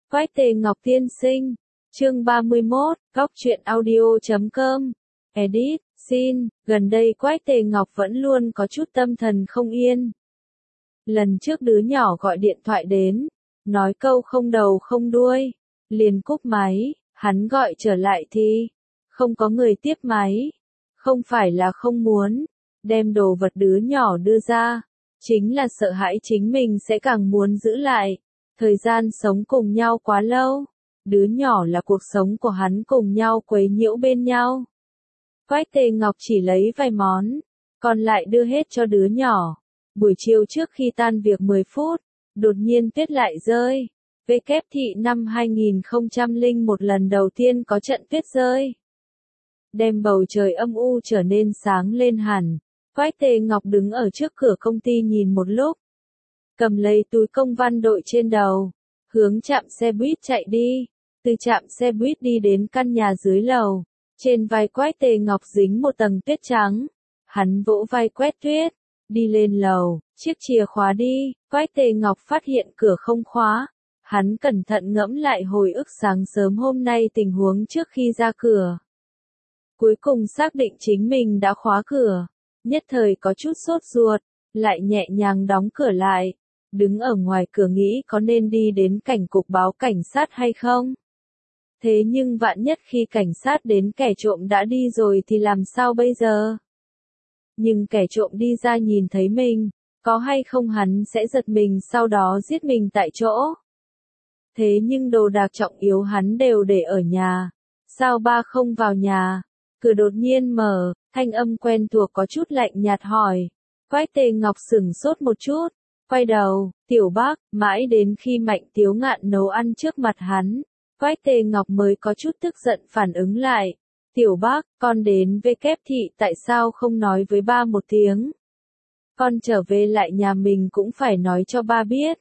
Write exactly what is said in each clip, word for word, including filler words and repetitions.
Quách Tề Ngọc tiên sinh. Chương ba mươi mốt, góc truyện audio chấm com. Edit, xin, gần đây Quách Tề Ngọc vẫn luôn có chút tâm thần không yên. Lần trước đứa nhỏ gọi điện thoại đến, nói câu không đầu không đuôi, liền cúp máy, hắn gọi trở lại thì không có người tiếp máy. Không phải là không muốn đem đồ vật đứa nhỏ đưa ra, chính là sợ hãi chính mình sẽ càng muốn giữ lại. Thời gian sống cùng nhau quá lâu, đứa nhỏ là cuộc sống của hắn, cùng nhau quấy nhiễu bên nhau. Quách Tề Ngọc chỉ lấy vài món, còn lại đưa hết cho đứa nhỏ. Buổi chiều trước khi tan việc mười phút, đột nhiên tuyết lại rơi. Vê Kép Thị năm hai nghìn không trăm lẻ một lần đầu tiên có trận tuyết rơi, đem bầu trời âm u trở nên sáng lên hẳn. Quách Tề Ngọc đứng ở trước cửa công ty nhìn một lúc, cầm lấy túi công văn đội trên đầu, hướng trạm xe buýt chạy đi. Từ trạm xe buýt đi đến căn nhà dưới lầu, trên vai Quách Tề Ngọc dính một tầng tuyết trắng. Hắn vỗ vai quét tuyết, đi lên lầu, chiếc chìa khóa đi. Quách Tề Ngọc phát hiện cửa không khóa. Hắn cẩn thận ngẫm lại hồi ức sáng sớm hôm nay tình huống trước khi ra cửa. Cuối cùng xác định chính mình đã khóa cửa, nhất thời có chút sốt ruột, lại nhẹ nhàng đóng cửa lại. Đứng ở ngoài cửa nghĩ có nên đi đến cảnh cục báo cảnh sát hay không? Thế nhưng vạn nhất khi cảnh sát đến kẻ trộm đã đi rồi thì làm sao bây giờ? Nhưng kẻ trộm đi ra nhìn thấy mình, có hay không hắn sẽ giật mình sau đó giết mình tại chỗ. Thế nhưng đồ đạc trọng yếu hắn đều để ở nhà, sao ba không vào nhà? Cửa đột nhiên mở, thanh âm quen thuộc có chút lạnh nhạt hỏi. Quách Tề Ngọc sửng sốt một chút, quay đầu, Tiểu Bác. Mãi đến khi Mạnh Tiếu Ngạn nấu ăn trước mặt hắn, Quách Tề Ngọc mới có chút tức giận phản ứng lại. Tiểu Bác, con đến Vê Kép Thị tại sao không nói với ba một tiếng? Con trở về lại nhà mình cũng phải nói cho ba biết.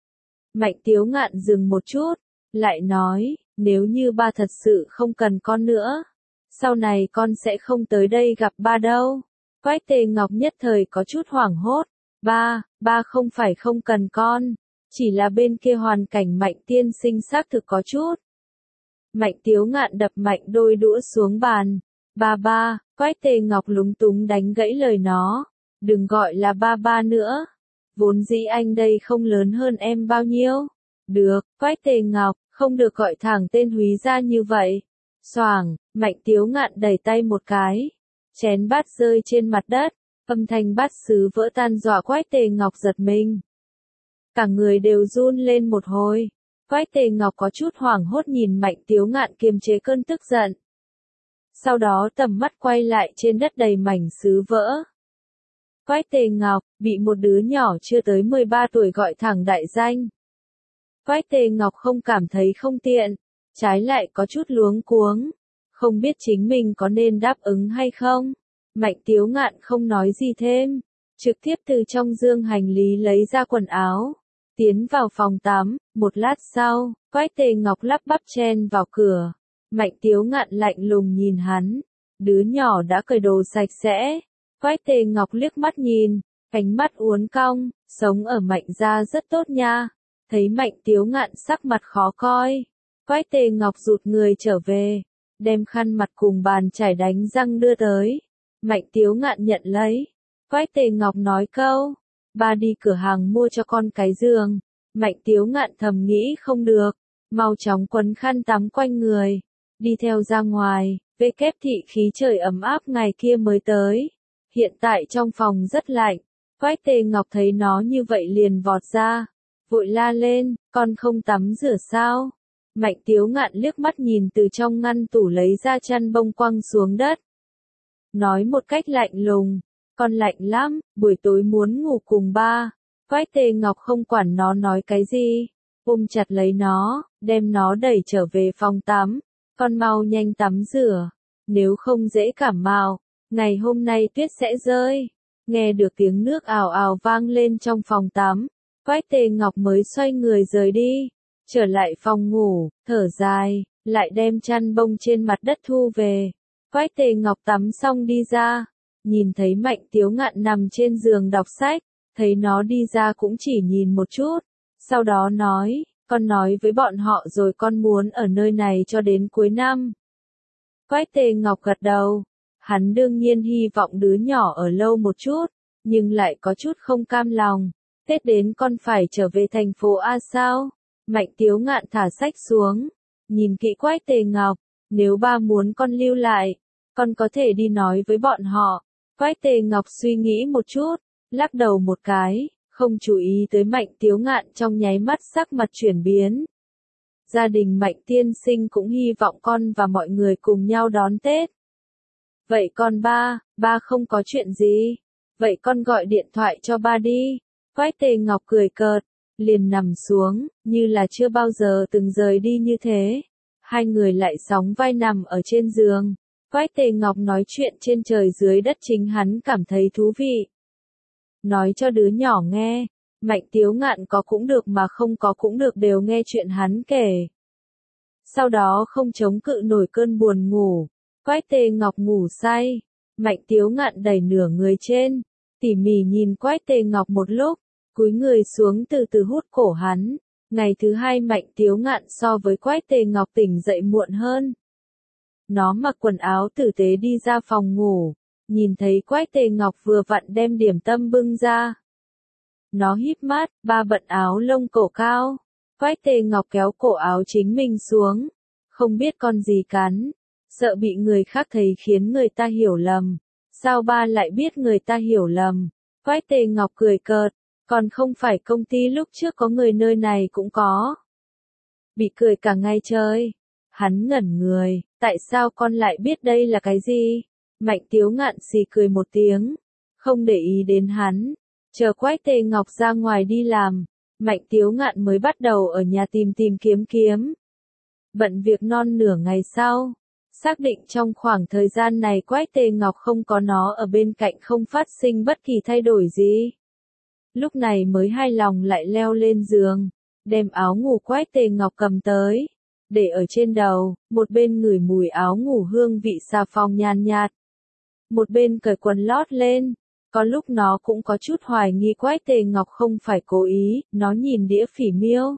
Mạnh Tiếu Ngạn dừng một chút, lại nói, nếu như ba thật sự không cần con nữa, sau này con sẽ không tới đây gặp ba đâu. Quách Tề Ngọc nhất thời có chút hoảng hốt. Ba, ba không phải không cần con, chỉ là bên kia hoàn cảnh Mạnh tiên sinh xác thực có chút. Mạnh Tiếu Ngạn đập mạnh đôi đũa xuống bàn. Ba ba, Quách Tề Ngọc lúng túng đánh gãy lời nó. Đừng gọi là ba ba nữa. Vốn dĩ anh đây không lớn hơn em bao nhiêu. Được, Quách Tề Ngọc, không được gọi thẳng tên Húy ra như vậy. Xoảng, Mạnh Tiếu Ngạn đẩy tay một cái. Chén bát rơi trên mặt đất. Âm thanh bát sứ vỡ tan dọa Quách Tề Ngọc giật mình. Cả người đều run lên một hồi. Quách Tề Ngọc có chút hoảng hốt nhìn Mạnh Tiếu Ngạn kiềm chế cơn tức giận. Sau đó tầm mắt quay lại trên đất đầy mảnh sứ vỡ. Quách Tề Ngọc, bị một đứa nhỏ chưa tới mười ba tuổi gọi thẳng đại danh. Quách Tề Ngọc không cảm thấy không tiện, trái lại có chút luống cuống, không biết chính mình có nên đáp ứng hay không. Mạnh Tiếu Ngạn không nói gì thêm, trực tiếp từ trong dương hành lý lấy ra quần áo, tiến vào phòng tắm. Một lát sau, Quách Tề Ngọc lắp bắp chen vào cửa. Mạnh Tiếu Ngạn lạnh lùng nhìn hắn, đứa nhỏ đã cởi đồ sạch sẽ. Quách Tề Ngọc liếc mắt nhìn, ánh mắt uốn cong, sống ở Mạnh gia rất tốt nha. Thấy Mạnh Tiếu Ngạn sắc mặt khó coi, Quách Tề Ngọc rụt người trở về, đem khăn mặt cùng bàn chải đánh răng đưa tới. Mạnh Tiếu Ngạn nhận lấy. Quách Tề Ngọc nói câu, ba đi cửa hàng mua cho con cái giường. Mạnh Tiếu Ngạn thầm nghĩ không được, mau chóng quấn khăn tắm quanh người, đi theo ra ngoài. Vê Kép Thị khí trời ấm áp ngày kia mới tới, hiện tại trong phòng rất lạnh. Quách Tề Ngọc thấy nó như vậy liền vọt ra, vội la lên, con không tắm rửa sao? Mạnh Tiếu Ngạn liếc mắt nhìn từ trong ngăn tủ lấy ra chăn bông quăng xuống đất. Nói một cách lạnh lùng, con lạnh lắm, buổi tối muốn ngủ cùng ba. Quách Tề Ngọc không quản nó nói cái gì, ôm chặt lấy nó, đem nó đẩy trở về phòng tắm. Con mau nhanh tắm rửa, nếu không dễ cảm mạo, ngày hôm nay tuyết sẽ rơi. Nghe được tiếng nước ào ào vang lên trong phòng tắm, Quách Tề Ngọc mới xoay người rời đi, trở lại phòng ngủ, thở dài, lại đem chăn bông trên mặt đất thu về. Quách Tề Ngọc tắm xong đi ra, nhìn thấy Mạnh Tiếu Ngạn nằm trên giường đọc sách, thấy nó đi ra cũng chỉ nhìn một chút, sau đó nói, Con nói với bọn họ rồi con muốn ở nơi này cho đến cuối năm. Quách Tề Ngọc gật đầu. Hắn đương nhiên hy vọng đứa nhỏ ở lâu một chút, nhưng lại có chút không cam lòng. Tết đến con phải trở về thành phố A sao? Mạnh Tiếu Ngạn thả sách xuống, nhìn kỹ Quách Tề Ngọc. Nếu ba muốn con lưu lại, con có thể đi nói với bọn họ. Quách Tề Ngọc suy nghĩ một chút, lắc đầu một cái, không chú ý tới Mạnh Tiếu Ngạn, trong nháy mắt sắc mặt chuyển biến. Gia đình Mạnh tiên sinh cũng hy vọng con và mọi người cùng nhau đón Tết. Vậy con ba, ba không có chuyện gì. Vậy con gọi điện thoại cho ba đi. Quách Tề Ngọc cười cợt, liền nằm xuống, như là chưa bao giờ từng rời đi như thế. Hai người lại sóng vai nằm ở trên giường. Quách Tề Ngọc nói chuyện trên trời dưới đất chính hắn cảm thấy thú vị. Nói cho đứa nhỏ nghe, Mạnh Tiếu Ngạn có cũng được mà không có cũng được đều nghe chuyện hắn kể. Sau đó không chống cự nổi cơn buồn ngủ, Quách Tề Ngọc ngủ say, Mạnh Tiếu Ngạn đẩy nửa người trên, tỉ mỉ nhìn Quách Tề Ngọc một lúc, cúi người xuống từ từ hút cổ hắn. Ngày thứ hai Mạnh Tiếu Ngạn so với Quách Tề Ngọc tỉnh dậy muộn hơn. Nó mặc quần áo tử tế đi ra phòng ngủ, nhìn thấy Quách Tề Ngọc vừa vặn đem điểm tâm bưng ra. Nó híp mắt, ba bận áo lông cổ cao. Quách Tề Ngọc kéo cổ áo chính mình xuống, không biết con gì cắn, sợ bị người khác thấy khiến người ta hiểu lầm. Sao ba lại biết người ta hiểu lầm? Quách Tề Ngọc cười cợt, còn không phải công ty lúc trước có người nơi này cũng có. Bị cười cả ngày trời. Hắn ngẩn người, tại sao con lại biết đây là cái gì? Mạnh Tiếu Ngạn xì cười một tiếng, không để ý đến hắn. Chờ Quách Tề Ngọc ra ngoài đi làm, Mạnh Tiếu Ngạn mới bắt đầu ở nhà tìm tìm kiếm kiếm. Bận việc non nửa ngày sau, xác định trong khoảng thời gian này Quách Tề Ngọc không có nó ở bên cạnh không phát sinh bất kỳ thay đổi gì. Lúc này mới hài lòng lại leo lên giường, đem áo ngủ Quách Tề Ngọc cầm tới, để ở trên đầu, một bên ngửi mùi áo ngủ hương vị xà phòng nhàn nhạt. Một bên cởi quần lót lên, có lúc nó cũng có chút hoài nghi Quách Tề Ngọc không phải cố ý, nó nhìn đĩa phỉ miêu.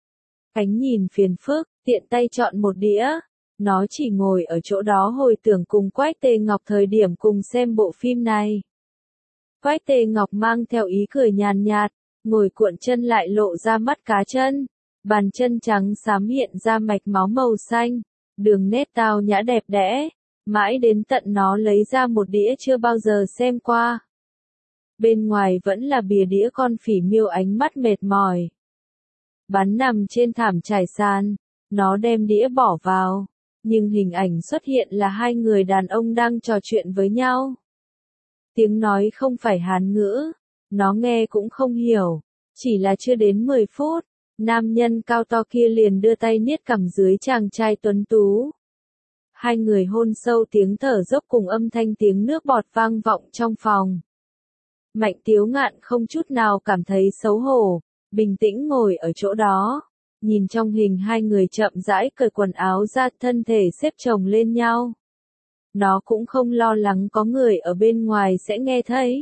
Ánh nhìn phiền phức, tiện tay chọn một đĩa, nó chỉ ngồi ở chỗ đó hồi tưởng cùng Quách Tề Ngọc thời điểm cùng xem bộ phim này. Quách Tề Ngọc mang theo ý cười nhàn nhạt, ngồi cuộn chân lại lộ ra mắt cá chân, bàn chân trắng xám hiện ra mạch máu màu xanh, đường nét tao nhã đẹp đẽ, mãi đến tận nó lấy ra một đĩa chưa bao giờ xem qua. Bên ngoài vẫn là bìa đĩa con phỉ miêu ánh mắt mệt mỏi. Bắn nằm trên thảm trải sàn, nó đem đĩa bỏ vào, nhưng hình ảnh xuất hiện là hai người đàn ông đang trò chuyện với nhau. Tiếng nói không phải Hán ngữ, nó nghe cũng không hiểu, chỉ là chưa đến mười phút, nam nhân cao to kia liền đưa tay niết cằm dưới chàng trai tuấn tú. Hai người hôn sâu, tiếng thở dốc cùng âm thanh tiếng nước bọt vang vọng trong phòng. Mạnh Tiếu Ngạn không chút nào cảm thấy xấu hổ, bình tĩnh ngồi ở chỗ đó, nhìn trong hình hai người chậm rãi cởi quần áo ra, thân thể xếp chồng lên nhau. Nó cũng không lo lắng có người ở bên ngoài sẽ nghe thấy.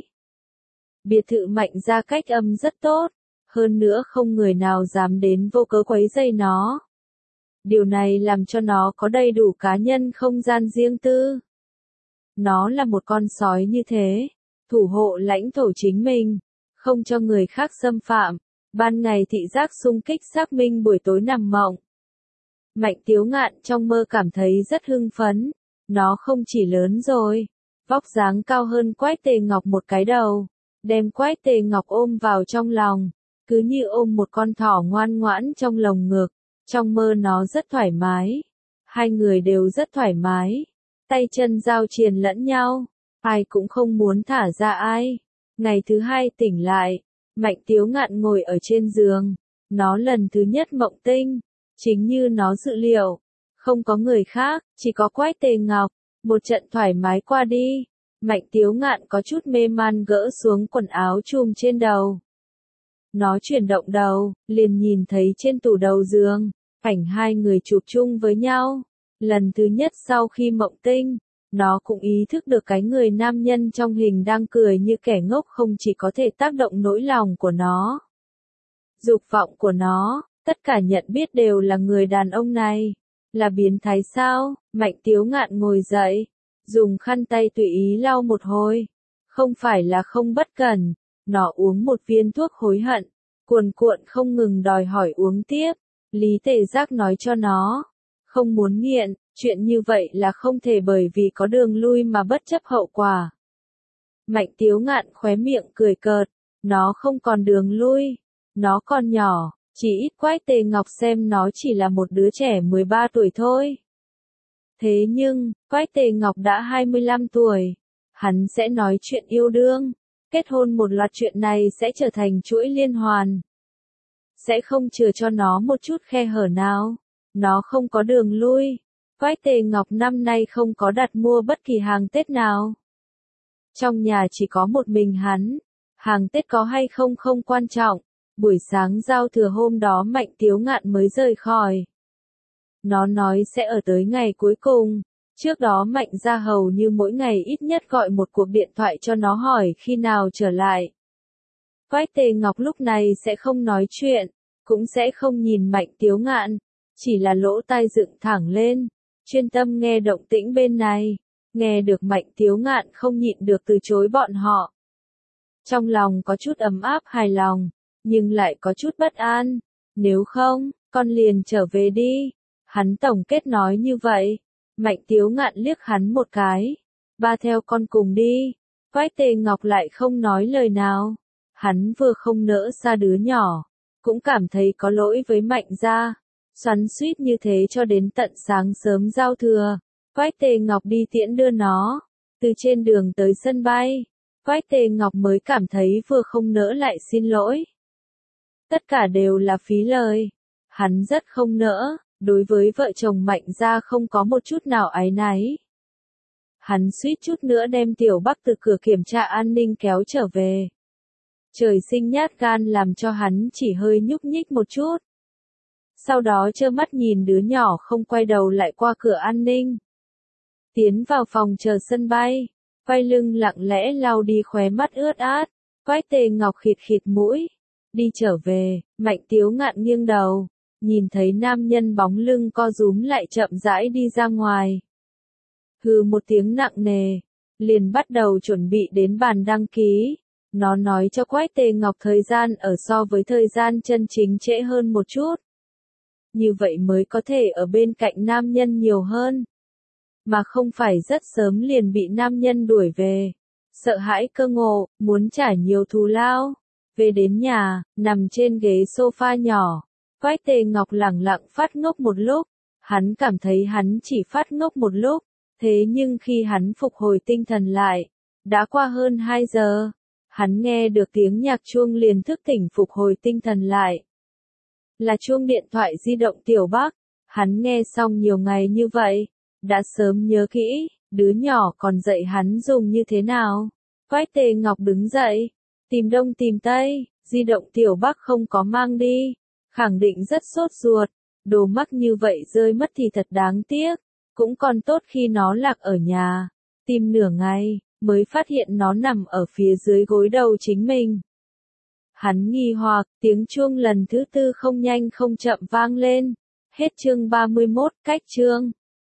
Biệt thự Mạnh gia cách âm rất tốt, hơn nữa không người nào dám đến vô cớ quấy rầy nó. Điều này làm cho nó có đầy đủ cá nhân không gian riêng tư. Nó là một con sói như thế, thủ hộ lãnh thổ chính mình, không cho người khác xâm phạm, ban ngày thị giác xung kích xác minh, buổi tối nằm mộng. Mạnh Tiếu Ngạn trong mơ cảm thấy rất hưng phấn, nó không chỉ lớn rồi, vóc dáng cao hơn Quách Tề Ngọc một cái đầu, đem Quách Tề Ngọc ôm vào trong lòng, cứ như ôm một con thỏ ngoan ngoãn trong lồng ngực. Trong mơ nó rất thoải mái, hai người đều rất thoải mái, tay chân giao triền lẫn nhau, ai cũng không muốn thả ra ai. Ngày thứ hai tỉnh lại, Mạnh Tiếu Ngạn ngồi ở trên giường, nó lần thứ nhất mộng tinh, chính như nó dự liệu, không có người khác, chỉ có Quách Tề Ngọc. Một trận thoải mái qua đi, Mạnh Tiếu Ngạn có chút mê man gỡ xuống quần áo trùm trên đầu. Nó chuyển động đầu, liền nhìn thấy trên tủ đầu giường, ảnh hai người chụp chung với nhau. Lần thứ nhất sau khi mộng tinh, nó cũng ý thức được cái người nam nhân trong hình đang cười như kẻ ngốc không chỉ có thể tác động nỗi lòng của nó, dục vọng của nó, Tất cả nhận biết đều là người đàn ông này. Là biến thái sao? Mạnh Tiếu Ngạn ngồi dậy, dùng khăn tay tùy ý lau một hồi. Không phải là không bất cẩn, nó uống một viên thuốc hối hận, cuồn cuộn không ngừng đòi hỏi uống tiếp. Lý Tề Giác nói cho nó, không muốn nghiện, chuyện như vậy là không thể bởi vì có đường lui mà bất chấp hậu quả. Mạnh Tiếu Ngạn khóe miệng cười cợt, nó không còn đường lui, nó còn nhỏ, chỉ ít Quách Tề Ngọc xem nó chỉ là một đứa trẻ mười ba tuổi thôi. Thế nhưng, Quách Tề Ngọc đã hai mươi lăm tuổi, hắn sẽ nói chuyện yêu đương, kết hôn, một loạt chuyện này sẽ trở thành chuỗi liên hoàn. Sẽ không chừa cho nó một chút khe hở nào, nó không có đường lui. Quách Tề Ngọc năm nay không có đặt mua bất kỳ hàng Tết nào. Trong nhà chỉ có một mình hắn, hàng Tết có hay không không quan trọng. Buổi sáng giao thừa hôm đó Mạnh Tiếu Ngạn mới rời khỏi. Nó nói sẽ ở tới ngày cuối cùng. Trước đó Mạnh gia hầu như mỗi ngày ít nhất gọi một cuộc điện thoại cho nó hỏi khi nào trở lại. Quách Tề Ngọc lúc này sẽ không nói chuyện, cũng sẽ không nhìn Mạnh Tiếu Ngạn, chỉ là lỗ tai dựng thẳng lên, chuyên tâm nghe động tĩnh bên này, nghe được Mạnh Tiếu Ngạn không nhịn được từ chối bọn họ. Trong lòng có chút ấm áp hài lòng, nhưng lại có chút bất an, nếu không, con liền trở về đi. Hắn tổng kết nói như vậy. Mạnh Tiếu Ngạn liếc hắn một cái, ba theo con cùng đi. Quách Tề Ngọc lại không nói lời nào. Hắn vừa không nỡ xa đứa nhỏ, cũng cảm thấy có lỗi với Mạnh gia, xoắn xuýt như thế cho đến tận sáng sớm giao thừa. Quách Tề Ngọc đi tiễn đưa nó, từ trên đường tới sân bay, Quách Tề Ngọc mới cảm thấy vừa không nỡ lại xin lỗi. Tất cả đều là phí lời. Hắn rất không nỡ, đối với vợ chồng Mạnh gia không có một chút nào áy náy. Hắn suýt chút nữa đem Tiểu Bắc từ cửa kiểm tra an ninh kéo trở về. Trời sinh nhát gan làm cho hắn chỉ hơi nhúc nhích một chút. Sau đó trơ mắt nhìn đứa nhỏ không quay đầu lại qua cửa an ninh. Tiến vào phòng chờ sân bay, quay lưng lặng lẽ lau đi khóe mắt ướt át. Quách Tề Ngọc khịt khịt mũi, đi trở về. Mạnh Tiếu Ngạn nghiêng đầu, nhìn thấy nam nhân bóng lưng co rúm lại chậm rãi đi ra ngoài. Hừ một tiếng nặng nề, liền bắt đầu chuẩn bị đến bàn đăng ký. Nó nói cho Quách Tề Ngọc thời gian ở so với thời gian chân chính trễ hơn một chút. Như vậy mới có thể ở bên cạnh nam nhân nhiều hơn. Mà không phải rất sớm liền bị nam nhân đuổi về. Sợ hãi cơ ngộ, muốn trả nhiều thù lao. Về đến nhà, nằm trên ghế sofa nhỏ. Quách Tề Ngọc lẳng lặng phát ngốc một lúc. Hắn cảm thấy hắn chỉ phát ngốc một lúc. Thế nhưng khi hắn phục hồi tinh thần lại, đã qua hơn hai giờ. Hắn nghe được tiếng nhạc chuông liền thức tỉnh phục hồi tinh thần lại. Là chuông điện thoại di động Tiểu Bắc. Hắn nghe xong nhiều ngày như vậy, đã sớm nhớ kỹ, đứa nhỏ còn dạy hắn dùng như thế nào. Quách Tề Ngọc đứng dậy, tìm đông tìm tây, di động Tiểu Bắc không có mang đi, khẳng định rất sốt ruột, đồ mắc như vậy rơi mất thì thật đáng tiếc, cũng còn tốt khi nó lạc ở nhà, tìm nửa ngày, mới phát hiện nó nằm ở phía dưới gối đầu chính mình. Hắn nghi hoặc, tiếng chuông lần thứ tư không nhanh không chậm vang lên. Hết chương ba mươi mốt, cách chương.